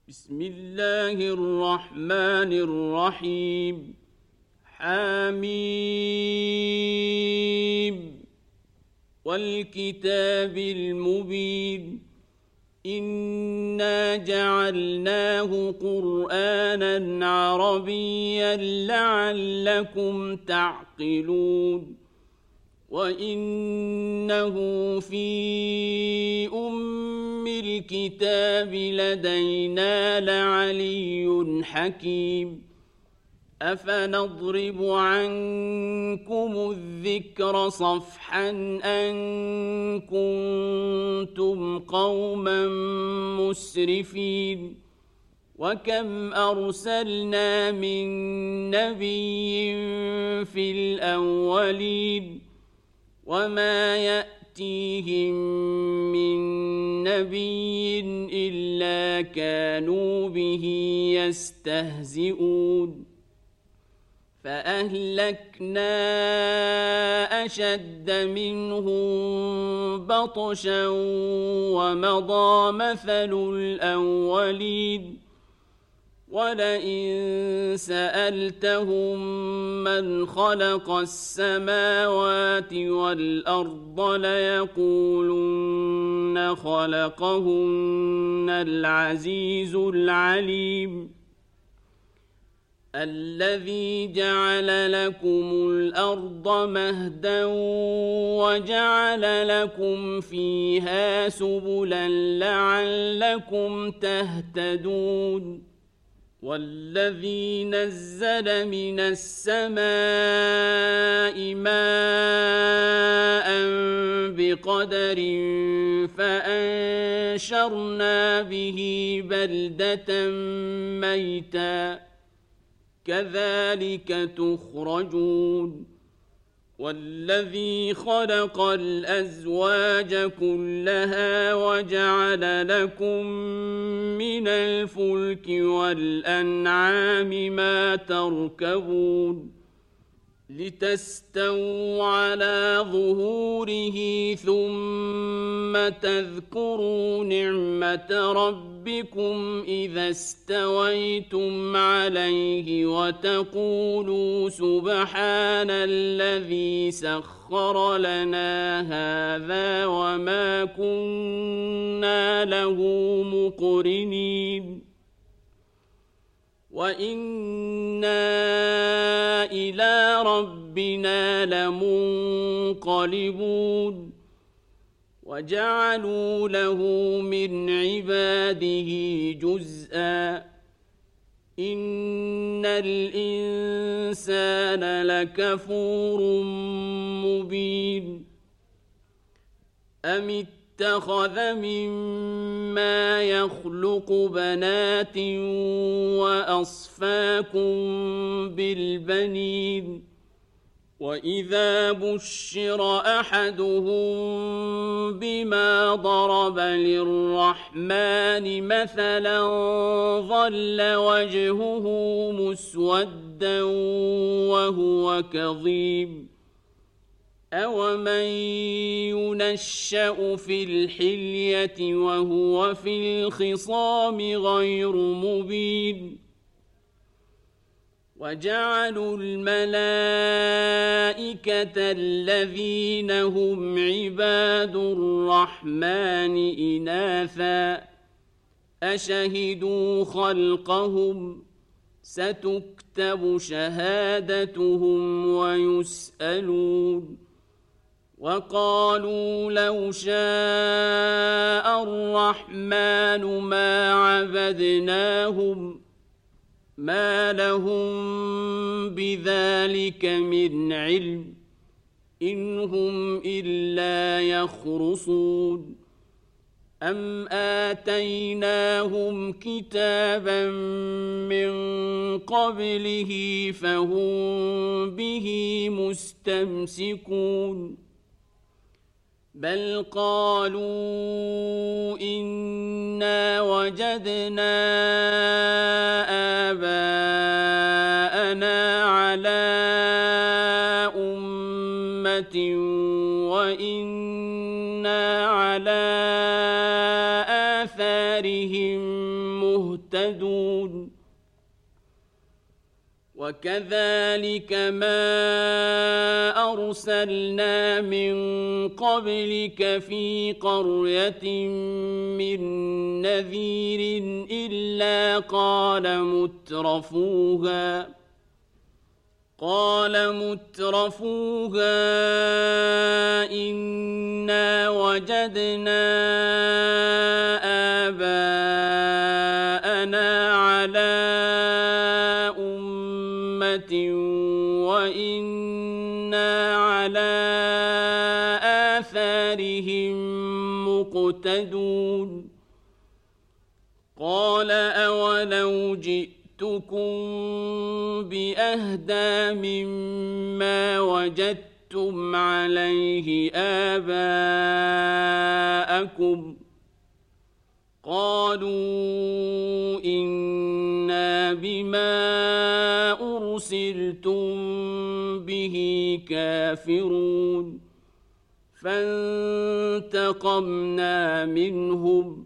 بسم الله الرحمن الرحيم. حميم والكتاب المبين إنا جعلناه قرآنا عربيا لعلكم تعقلون وإنه في أم الكتاب لدينا لعلي حكيم أفنضرب عنكم الذكر صفحا أن كنتم قوما مسرفين وكم أرسلنا من نبي في الأولين وما يأتيهم من نبي إلا كانوا به يستهزئون فأهلكنا أشد منهم بطشا ومضى مثل الأولين ولئن سألتهم من خلق السماوات والأرض ليقولن خلقهن العزيز العليم الذي جعل لكم الأرض مهدا وجعل لكم فيها سبلا لعلكم تهتدون والذي نزل من السماء ماء بقدر فأنشرنا به بلدة ميتا كذلك تخرجون والذي خلق الأزواج كلها وجعل لكم من الفلك والأنعام ما تركبون لتستووا على ظهوره ثم تذكروا نعمة ربكم إذا استويتم عليه وتقولوا سبحان الذي سخر لنا هذا وما كنا له مقرنين وإنا إلى ربنا لمنقلبون وجعلوا له من عباده جزءا إن الإنسان لكفور مبين أم اتخذ مما يخلق بنات وأصفاكم بالبنين وإذا بشر أحدهم بما ضرب للرحمن مثلا ظل وجهه مسودا وهو كظيم أومن ينشأ في الحلية وهو في الخصام غير مبين وجعلوا الملائكة الذين هم عباد الرحمن إناثا أشهدوا خلقهم ستكتب شهادتهم ويسألون وقالوا لو شاء الرحمن ما عبدناهم ما لهم بذلك من علم إن هم إلا يخرصون أم آتيناهم كتابا من قبله فهم به مستمسكون بل قالوا إنا وجدنا آباءنا على أمة وإنا على آثارهم مهتدون وكذلك ما أرسلنا من قبلك في قرية من نذير إلا قال مترفوها إنا وجدنا آباءنا على أمة وإنا على آثارهم مقتدون قال أولو جئتكم بأهدى مما وجدتم عليه آباءكم قالوا إنا بما أرسلتم به كافرون فانتقمنا منهم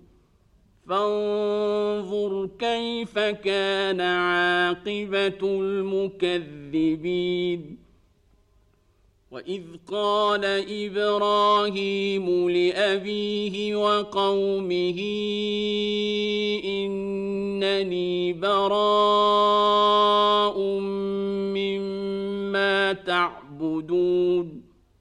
فانظر كيف كان عاقبة المكذبين وإذ قال إبراهيم لأبيه وقومه إنني براء مما تعبدون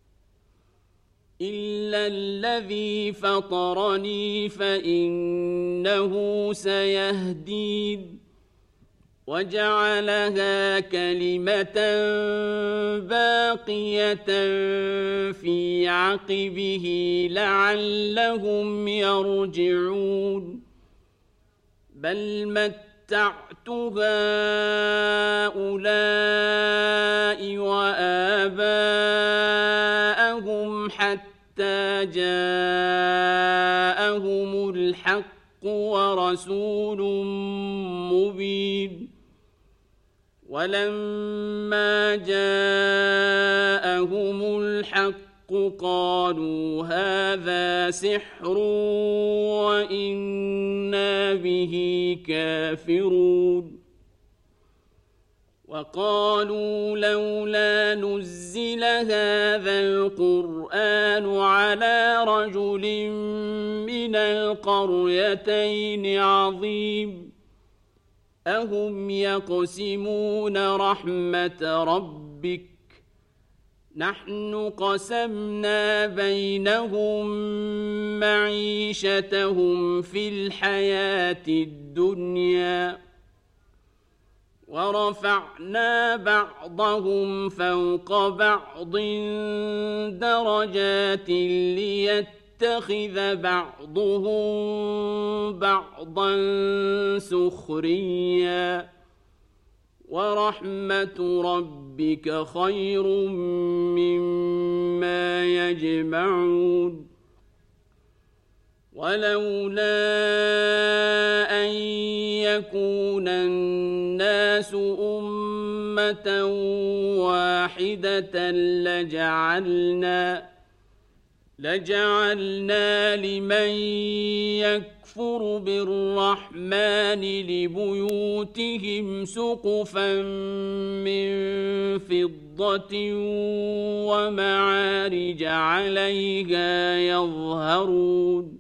إلا الذي فطرني فإنه سيهدين وجعلها كلمة باقية في عقبه لعلهم يرجعون بل متعت هؤلاء وآباءهم حتى جاءهم الحق ورسول مبين ولما جاءهم الحق قالوا هذا سحر وإنا به كافرون وقالوا لولا نزل هذا القرآن على رجل من القريتين عظيم أهم يقسمون رحمة ربك نحن قسمنا بينهم معيشتهم في الحياة الدنيا ورفعنا بعضهم فوق بعض درجات ليتخذ بعضهم بعضا سخريا ورحمة ربك خير مما يجمعون ولولا أن يكون الناس أمة واحدة لجعلنا لمن يكفر بالرحمن لبيوتهم سقفا من فضة ومعارج عليها يظهرون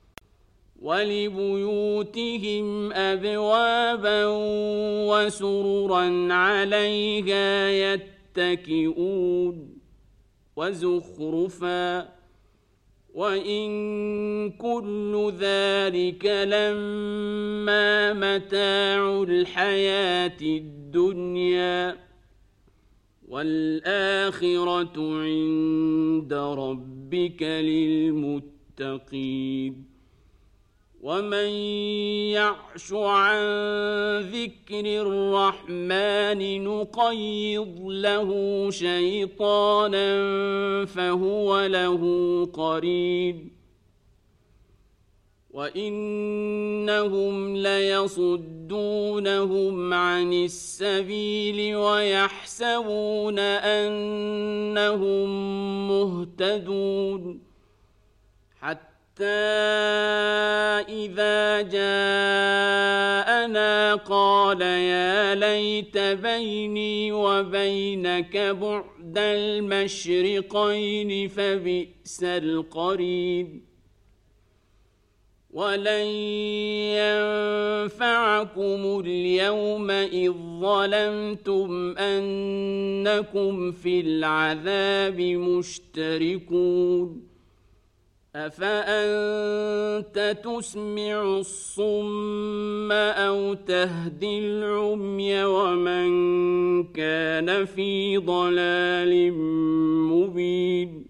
ولبيوتهم أبوابا وسررا عليها يتكئون وزخرفا وإن كل ذلك لما متاع الحياة الدنيا والآخرة عند ربك للمتقين ومن يعش عن ذكر الرحمن نقيض له شيطانا فهو له قرين وإنهم ليصدونهم عن السبيل ويحسبون أنهم مهتدون حتى إذا جاءنا قال يا ليت بيني وبينك بعد المشرقين فبئس القرين ولن ينفعكم اليوم إذ ظلمتم أنكم في العذاب مشتركون أفأنت تسمع الصم أو تهدي العمي ومن كان في ضلال مبين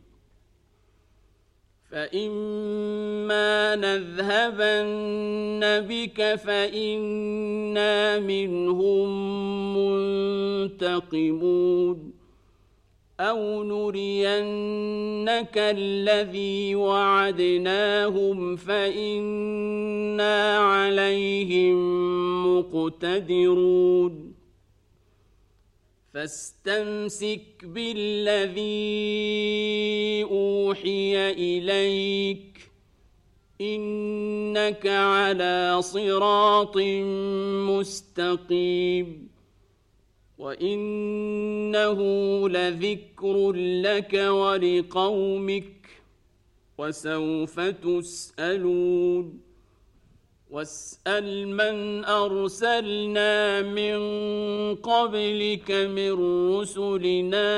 فإما نذهبن بك فإنا منهم منتقمون أو نرينك الذي وعدناهم فإنا عليهم مقتدرون فاستمسك بالذي أوحي إليك إنك على صراط مستقيم وإنه لذكر لك ولقومك وسوف تسألون واسأل من أرسلنا من قبلك من رسلنا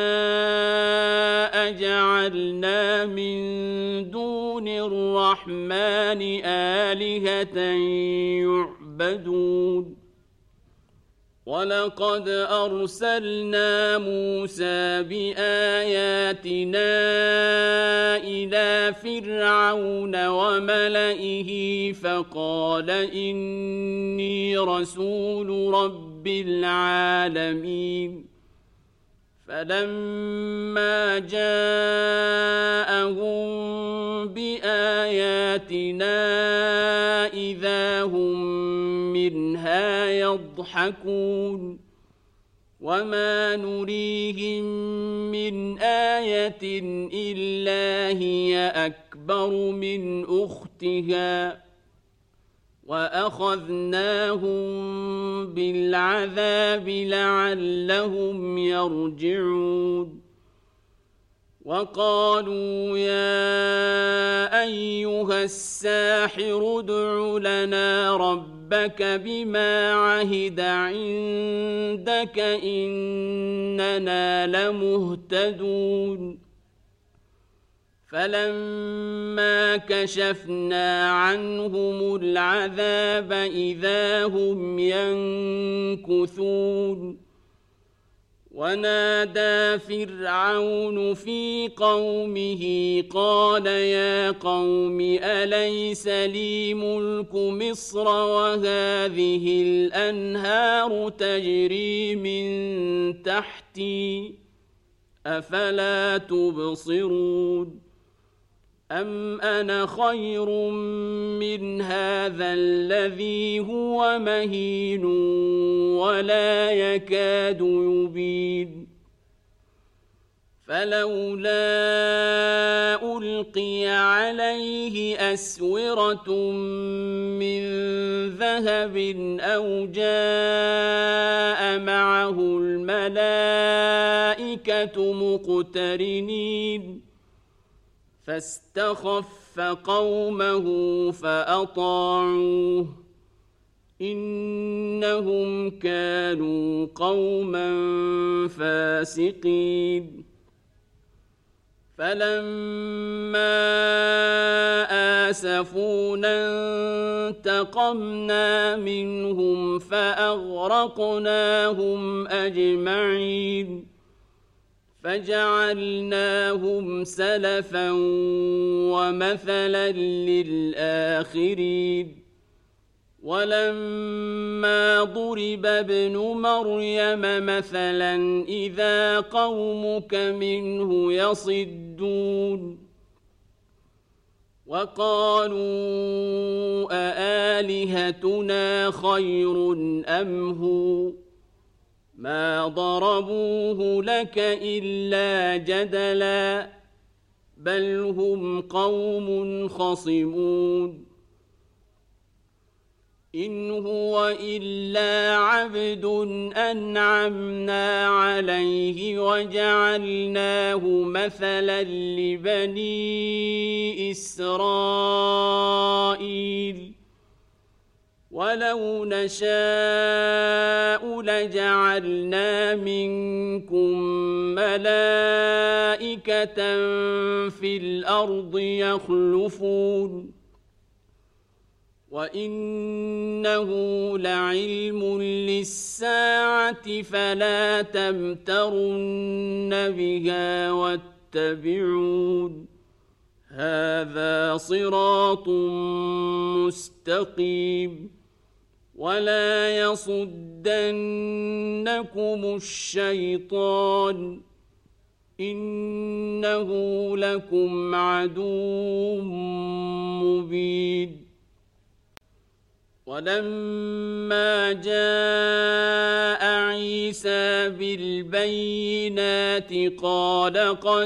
أجعلنا من دون الرحمن آلهة يعبدون ولقد أرسلنا موسى بآياتنا إلى فرعون وملئه فقال إني رسول رب العالمين فلما جاءهم بآياتنا إذا هم منها يضحكون وما نريهم من آية إلا هي أكبر من أختها وأخذناهم بالعذاب لعلهم يرجعون وقالوا يا أيها الساحر ادع لنا ربك بما عهد عندك إننا لمهتدون فلما كشفنا عنهم العذاب إذا هم ينكثون ونادى فرعون في قومه قال يا قوم أليس لي ملك مصر وهذه الأنهار تجري من تحتي أفلا تبصرون أم أنا خير من هذا الذي هو مهين ولا يكاد يبين فلولا ألقي عليه أسورة من ذهب أو جاء معه الملائكة مقترنين فاستخف قومه فأطاعوه إنهم كانوا قوما فاسقين فلما آسفونا انتقمنا منهم فأغرقناهم أجمعين فجعلناهم سلفا ومثلا للآخرين ولما ضرب ابن مريم مثلا إذا قومك منه يصدون وقالوا أآلهتنا خير أم هو ما ضربوه لك إلا جدلا بل هم قوم خصمون إن هو إلا عبد أنعمنا عليه وجعلناه مثلا لبني إسرائيل ولو نشاء لجعلنا منكم ملائكة في الأرض يخلفون وإنه لعلم للساعة فلا تمترن بها واتبعون هذا صراط مستقيم ولا يصدنكم الشيطان إنه لكم عدو مبين ولما جاء عيسى بالبينات قال قد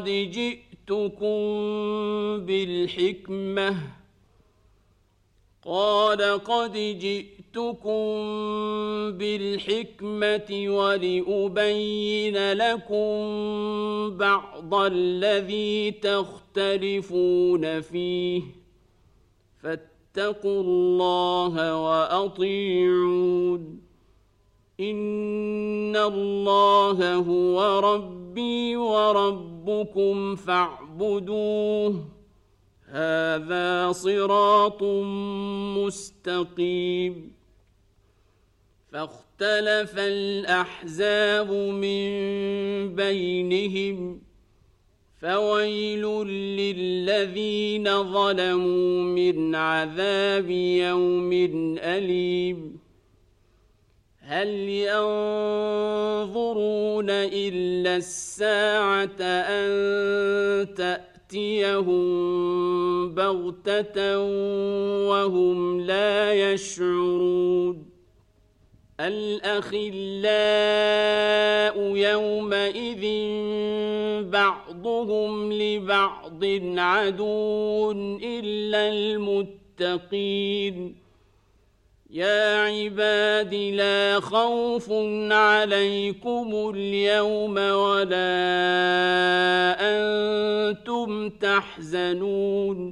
جئتكم بالحكمة ولأبين لكم بعض الذي تختلفون فيه فاتقوا الله وأطيعون إن الله هو ربي وربكم فاعبدوه هذا صراط مستقيم فاختلف الأحزاب من بينهم فويل للذين ظلموا من عذاب يوم أليم هل ينظرون إلا الساعة أن تأتيهم بغتة وهم لا يشعرون الأخلاء يومئذ بعضهم لبعض عدو إلا المتقين يا عباد لا خوف عليكم اليوم ولا أنتم تحزنون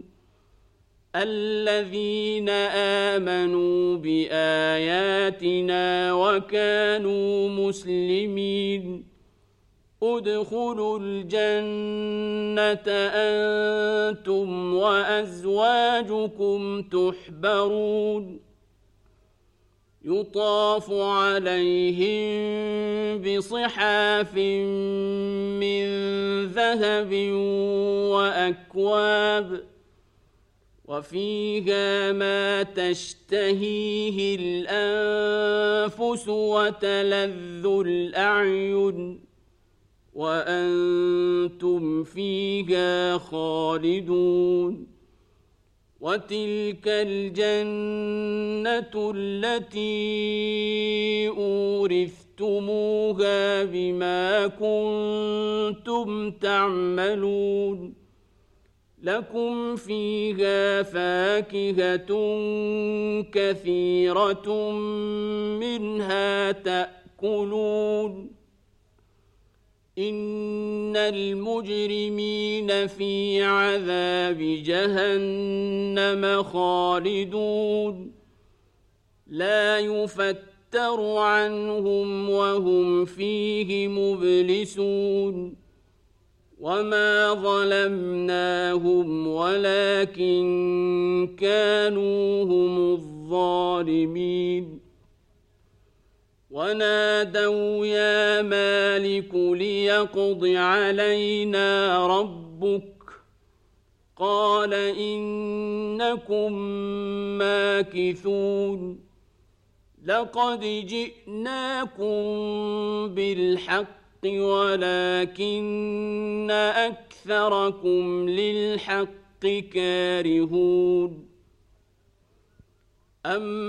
الذين آمنوا بآياتنا وكانوا مسلمين ادخلوا الجنة أنتم وأزواجكم تحبرون يطاف عليهم بصحاف من ذهب وأكواب وفيها ما تشتهيه الأنفس وتلذ الأعين وأنتم فيها خالدون وتلك الجنة التي أورثتموها بما كنتم تعملون لكم فيها فاكهة كثيرة منها تأكلون إن المجرمين في عذاب جهنم خالدون لا يفتر عنهم وهم فيه مبلسون وما ظلمناهم ولكن كانوا هم الظالمين ونادوا يا مالك ليقض علينا ربك قال إنكم ماكثون لقد جئناكم بالحق ولكن أكثركم للحق كارهون أم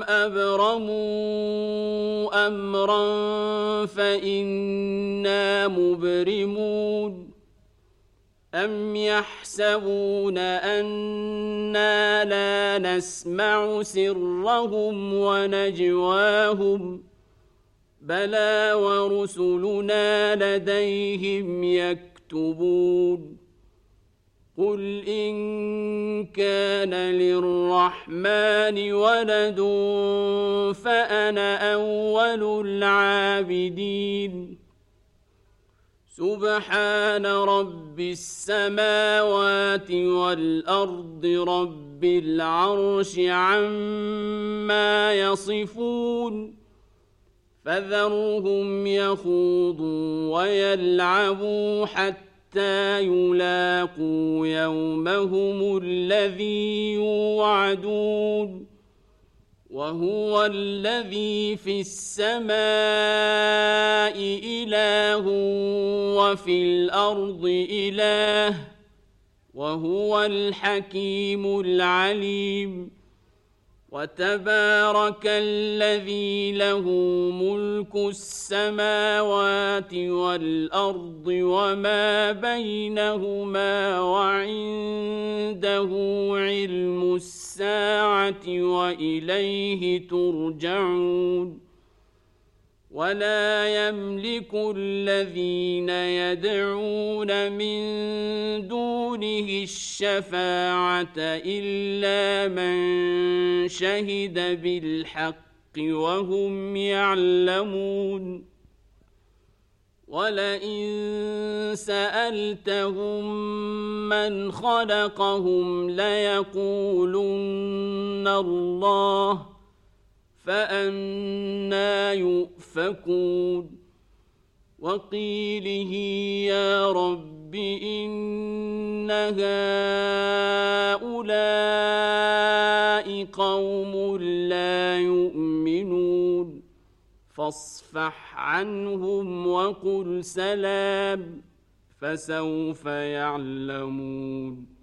أبرموا أمرا فإنا مبرمون أم يحسبون أنا لا نسمع سرهم ونجواهم بلى ورسلنا لديهم يكتبون قل إن كان للرحمن ولد فأنا أول العابدين سبحان رب السماوات والأرض رب العرش عما يصفون فذرهم يخوضوا ويلعبوا حتى يلاقوا يومهم الذي يوعدون وهو الذي في السماء إله وفي الأرض إله وهو الحكيم العليم وتبارك الذي له ملك السماوات والأرض وما بينهما وعنده علم الساعة وإليه ترجعون ولا يملك الذين يدعون من دونه الشفاعة إلا من شهد بالحق وهم يعلمون ولئن سألتهم من خلقهم ليقولن الله فأنى يؤفكون وقيله يا رب إن هؤلاء قوم لا يؤمنون فاصفح عنهم وقل سلام فسوف يعلمون